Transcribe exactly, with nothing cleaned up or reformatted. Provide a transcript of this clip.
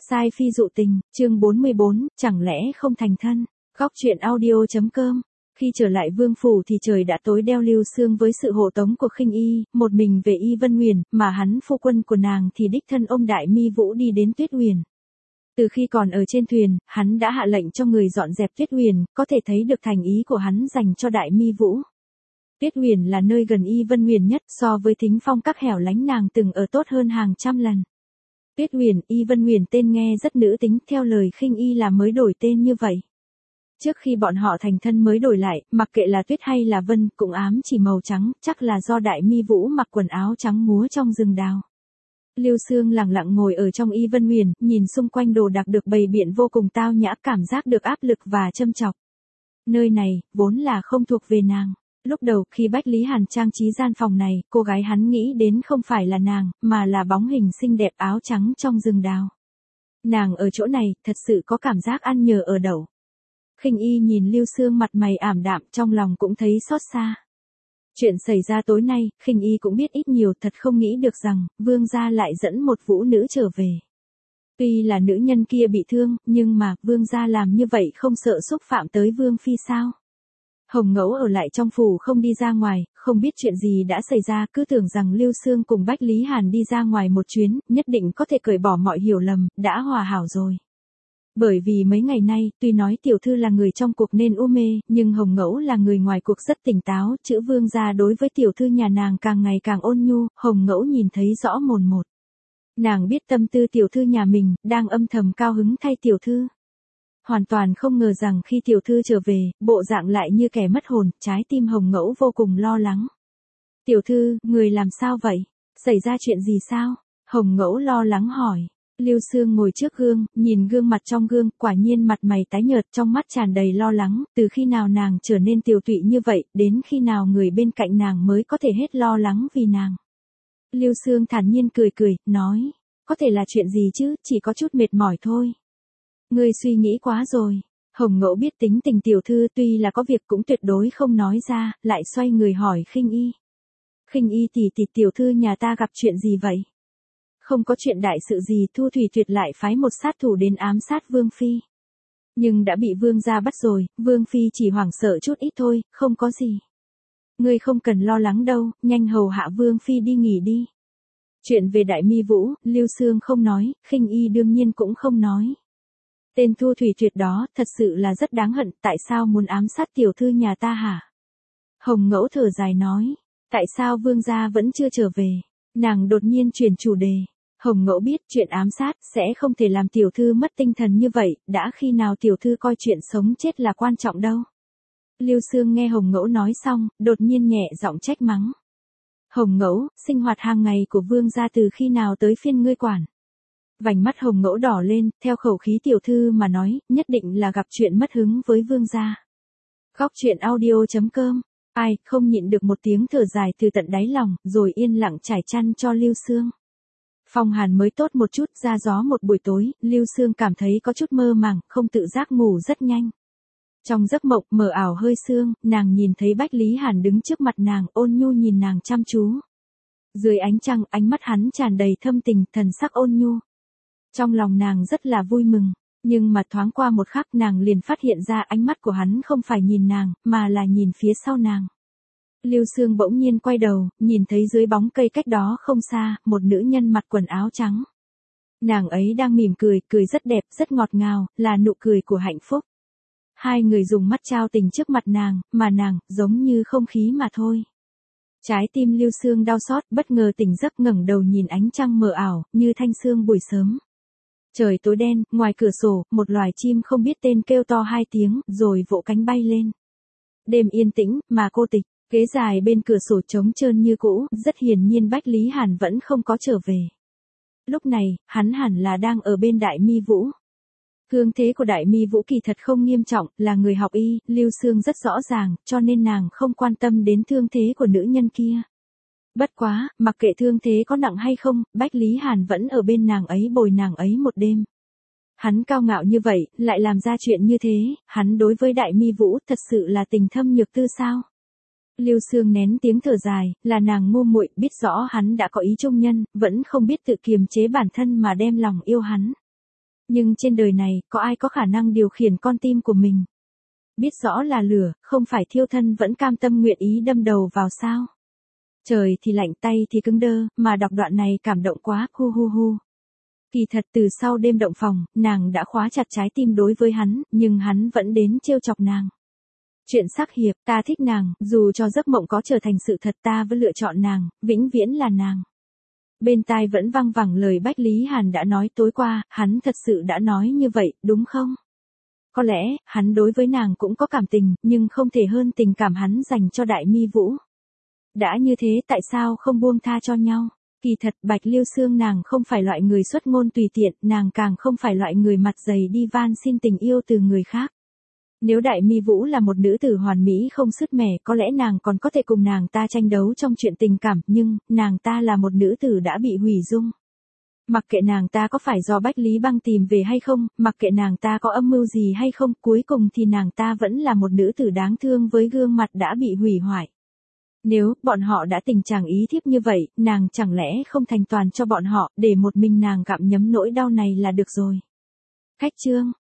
Sai phi dụ tình, chương bốn mươi bốn, chẳng lẽ không thành thân. Góc truyện audio.com. Khi trở lại vương phủ thì trời đã tối đeo. Lưu Xương với sự hộ tống của Khinh Y, một mình về Y Vân Huyền, mà hắn phu quân của nàng thì đích thân ôm Đại Mi Vũ đi đến Tuyết Huyền. Từ khi còn ở trên thuyền, hắn đã hạ lệnh cho người dọn dẹp Tuyết Huyền, có thể thấy được thành ý của hắn dành cho Đại Mi Vũ. Tuyết Huyền là nơi gần Y Vân Huyền nhất, so với thính phong các hẻo lánh nàng từng ở tốt hơn hàng trăm lần. Tuyết Huyền, Y Vân Huyền tên nghe rất nữ tính, theo lời Khinh Y là mới đổi tên như vậy. Trước khi bọn họ thành thân mới đổi lại, mặc kệ là Tuyết hay là Vân, cũng ám chỉ màu trắng, chắc là do Đại Mi Vũ mặc quần áo trắng múa trong rừng đào. Lưu Xương lặng lặng ngồi ở trong Y Vân Huyền, nhìn xung quanh đồ đạc được bày biện vô cùng tao nhã, cảm giác được áp lực và châm chọc. Nơi này, vốn là không thuộc về nàng. Lúc đầu, khi Bách Lý Hàn trang trí gian phòng này, cô gái hắn nghĩ đến không phải là nàng, mà là bóng hình xinh đẹp áo trắng trong rừng đào. Nàng ở chỗ này, thật sự có cảm giác ăn nhờ ở đậu. Khinh Y nhìn Lưu Xương mặt mày ảm đạm, trong lòng cũng thấy xót xa. Chuyện xảy ra tối nay, Khinh Y cũng biết ít nhiều, thật không nghĩ được rằng, vương gia lại dẫn một vũ nữ trở về. Tuy là nữ nhân kia bị thương, nhưng mà, vương gia làm như vậy không sợ xúc phạm tới vương phi sao? Hồng Ngẫu ở lại trong phủ không đi ra ngoài, không biết chuyện gì đã xảy ra, cứ tưởng rằng Lưu Xương cùng Bách Lý Hàn đi ra ngoài một chuyến, nhất định có thể cởi bỏ mọi hiểu lầm, đã hòa hảo rồi. Bởi vì mấy ngày nay, tuy nói tiểu thư là người trong cuộc nên u mê, nhưng Hồng Ngẫu là người ngoài cuộc rất tỉnh táo, chữ vương gia đối với tiểu thư nhà nàng càng ngày càng ôn nhu, Hồng Ngẫu nhìn thấy rõ mồn một. Nàng biết tâm tư tiểu thư nhà mình, đang âm thầm cao hứng thay tiểu thư. Hoàn toàn không ngờ rằng khi tiểu thư trở về, bộ dạng lại như kẻ mất hồn, trái tim Hồng Ngẫu vô cùng lo lắng. Tiểu thư, người làm sao vậy? Xảy ra chuyện gì sao? Hồng Ngẫu lo lắng hỏi. Lưu Xương ngồi trước gương, nhìn gương mặt trong gương, quả nhiên mặt mày tái nhợt, trong mắt tràn đầy lo lắng, từ khi nào nàng trở nên tiều tụy như vậy, đến khi nào người bên cạnh nàng mới có thể hết lo lắng vì nàng. Lưu Xương thản nhiên cười cười, nói, có thể là chuyện gì chứ, chỉ có chút mệt mỏi thôi. Ngươi suy nghĩ quá rồi. Hồng Ngẫu biết tính tình tiểu thư, tuy là có việc cũng tuyệt đối không nói ra, lại xoay người hỏi Khinh Y. Khinh Y tỷ tỷ, tiểu thư nhà ta gặp chuyện gì vậy? Không có chuyện đại sự gì, Thu Thủy Tuyệt lại phái một sát thủ đến ám sát Vương Phi. Nhưng đã bị Vương gia bắt rồi, Vương Phi chỉ hoảng sợ chút ít thôi, không có gì. Ngươi không cần lo lắng đâu, nhanh hầu hạ Vương Phi đi nghỉ đi. Chuyện về Đại Mi Vũ, Lưu Xương không nói, Khinh Y đương nhiên cũng không nói. Tên Thu Thủy Tuyệt đó, thật sự là rất đáng hận, tại sao muốn ám sát tiểu thư nhà ta hả? Hồng Ngẫu thở dài nói, tại sao vương gia vẫn chưa trở về? Nàng đột nhiên chuyển chủ đề. Hồng Ngẫu biết chuyện ám sát sẽ không thể làm tiểu thư mất tinh thần như vậy, đã khi nào tiểu thư coi chuyện sống chết là quan trọng đâu. Lưu Xương nghe Hồng Ngẫu nói xong, đột nhiên nhẹ giọng trách mắng. Hồng Ngẫu, sinh hoạt hàng ngày của vương gia từ khi nào tới phiên ngươi quản? Vành mắt Hồng Ngẫu đỏ lên, theo khẩu khí tiểu thư mà nói, nhất định là gặp chuyện mất hứng với vương gia. Góc truyện audio.com. Ai, không nhịn được một tiếng thở dài từ tận đáy lòng, rồi yên lặng trải chăn cho Lưu Xương. Phong hàn mới tốt một chút, ra gió một buổi tối, Lưu Xương cảm thấy có chút mơ màng, không tự giác ngủ rất nhanh. Trong giấc mộng mờ ảo hơi sương, nàng nhìn thấy Bách Lý Hàn đứng trước mặt nàng, ôn nhu nhìn nàng chăm chú. Dưới ánh trăng, ánh mắt hắn tràn đầy thâm tình, thần sắc ôn nhu. Trong lòng nàng rất là vui mừng, nhưng mà thoáng qua một khắc nàng liền phát hiện ra ánh mắt của hắn không phải nhìn nàng, mà là nhìn phía sau nàng. Lưu Xương bỗng nhiên quay đầu, nhìn thấy dưới bóng cây cách đó không xa, một nữ nhân mặc quần áo trắng. Nàng ấy đang mỉm cười, cười rất đẹp, rất ngọt ngào, là nụ cười của hạnh phúc. Hai người dùng mắt trao tình trước mặt nàng, mà nàng, giống như không khí mà thôi. Trái tim Lưu Xương đau xót, bất ngờ tỉnh giấc ngẩng đầu nhìn ánh trăng mờ ảo, như thanh sương buổi sớm. Trời tối đen, ngoài cửa sổ, một loài chim không biết tên kêu to hai tiếng, rồi vỗ cánh bay lên. Đêm yên tĩnh, mà cô tịch, ghế dài bên cửa sổ trống trơn như cũ, rất hiển nhiên Bách Lý Hàn vẫn không có trở về. Lúc này, hắn hẳn là đang ở bên Đại Mi Vũ. Thương thế của Đại Mi Vũ kỳ thật không nghiêm trọng, là người học y, Lưu Xương rất rõ ràng, cho nên nàng không quan tâm đến thương thế của nữ nhân kia. Bất quá, mặc kệ thương thế có nặng hay không, Bách Lý Hàn vẫn ở bên nàng ấy bồi nàng ấy một đêm. Hắn cao ngạo như vậy, lại làm ra chuyện như thế, hắn đối với Đại Mi Vũ thật sự là tình thâm nhược tư sao? Lưu Xương nén tiếng thở dài, là nàng ngu muội, biết rõ hắn đã có ý trung nhân, vẫn không biết tự kiềm chế bản thân mà đem lòng yêu hắn. Nhưng trên đời này, có ai có khả năng điều khiển con tim của mình? Biết rõ là lửa, không phải thiêu thân vẫn cam tâm nguyện ý đâm đầu vào sao? Trời thì lạnh, tay thì cứng đơ, mà đọc đoạn này cảm động quá, hu hu hu. Kỳ thật từ sau đêm động phòng, nàng đã khóa chặt trái tim đối với hắn, nhưng hắn vẫn đến trêu chọc nàng. Chuyện sắc hiệp, ta thích nàng, dù cho giấc mộng có trở thành sự thật ta vẫn lựa chọn nàng, vĩnh viễn là nàng. Bên tai vẫn văng vẳng lời Bách Lý Hàn đã nói tối qua, hắn thật sự đã nói như vậy, đúng không? Có lẽ, hắn đối với nàng cũng có cảm tình, nhưng không thể hơn tình cảm hắn dành cho Đại Mi Vũ. Đã như thế tại sao không buông tha cho nhau? Kỳ thật Bạch Liêu Xương nàng không phải loại người xuất ngôn tùy tiện, nàng càng không phải loại người mặt dày đi van xin tình yêu từ người khác. Nếu Đại Mi Vũ là một nữ tử hoàn mỹ không sứt mẻ, có lẽ nàng còn có thể cùng nàng ta tranh đấu trong chuyện tình cảm, nhưng, nàng ta là một nữ tử đã bị hủy dung. Mặc kệ nàng ta có phải do Bách Lý Băng tìm về hay không, mặc kệ nàng ta có âm mưu gì hay không, cuối cùng thì nàng ta vẫn là một nữ tử đáng thương với gương mặt đã bị hủy hoại. Nếu, bọn họ đã tình trạng ý thiếp như vậy, nàng chẳng lẽ không thành toàn cho bọn họ, để một mình nàng gặm nhấm nỗi đau này là được rồi. Khách chương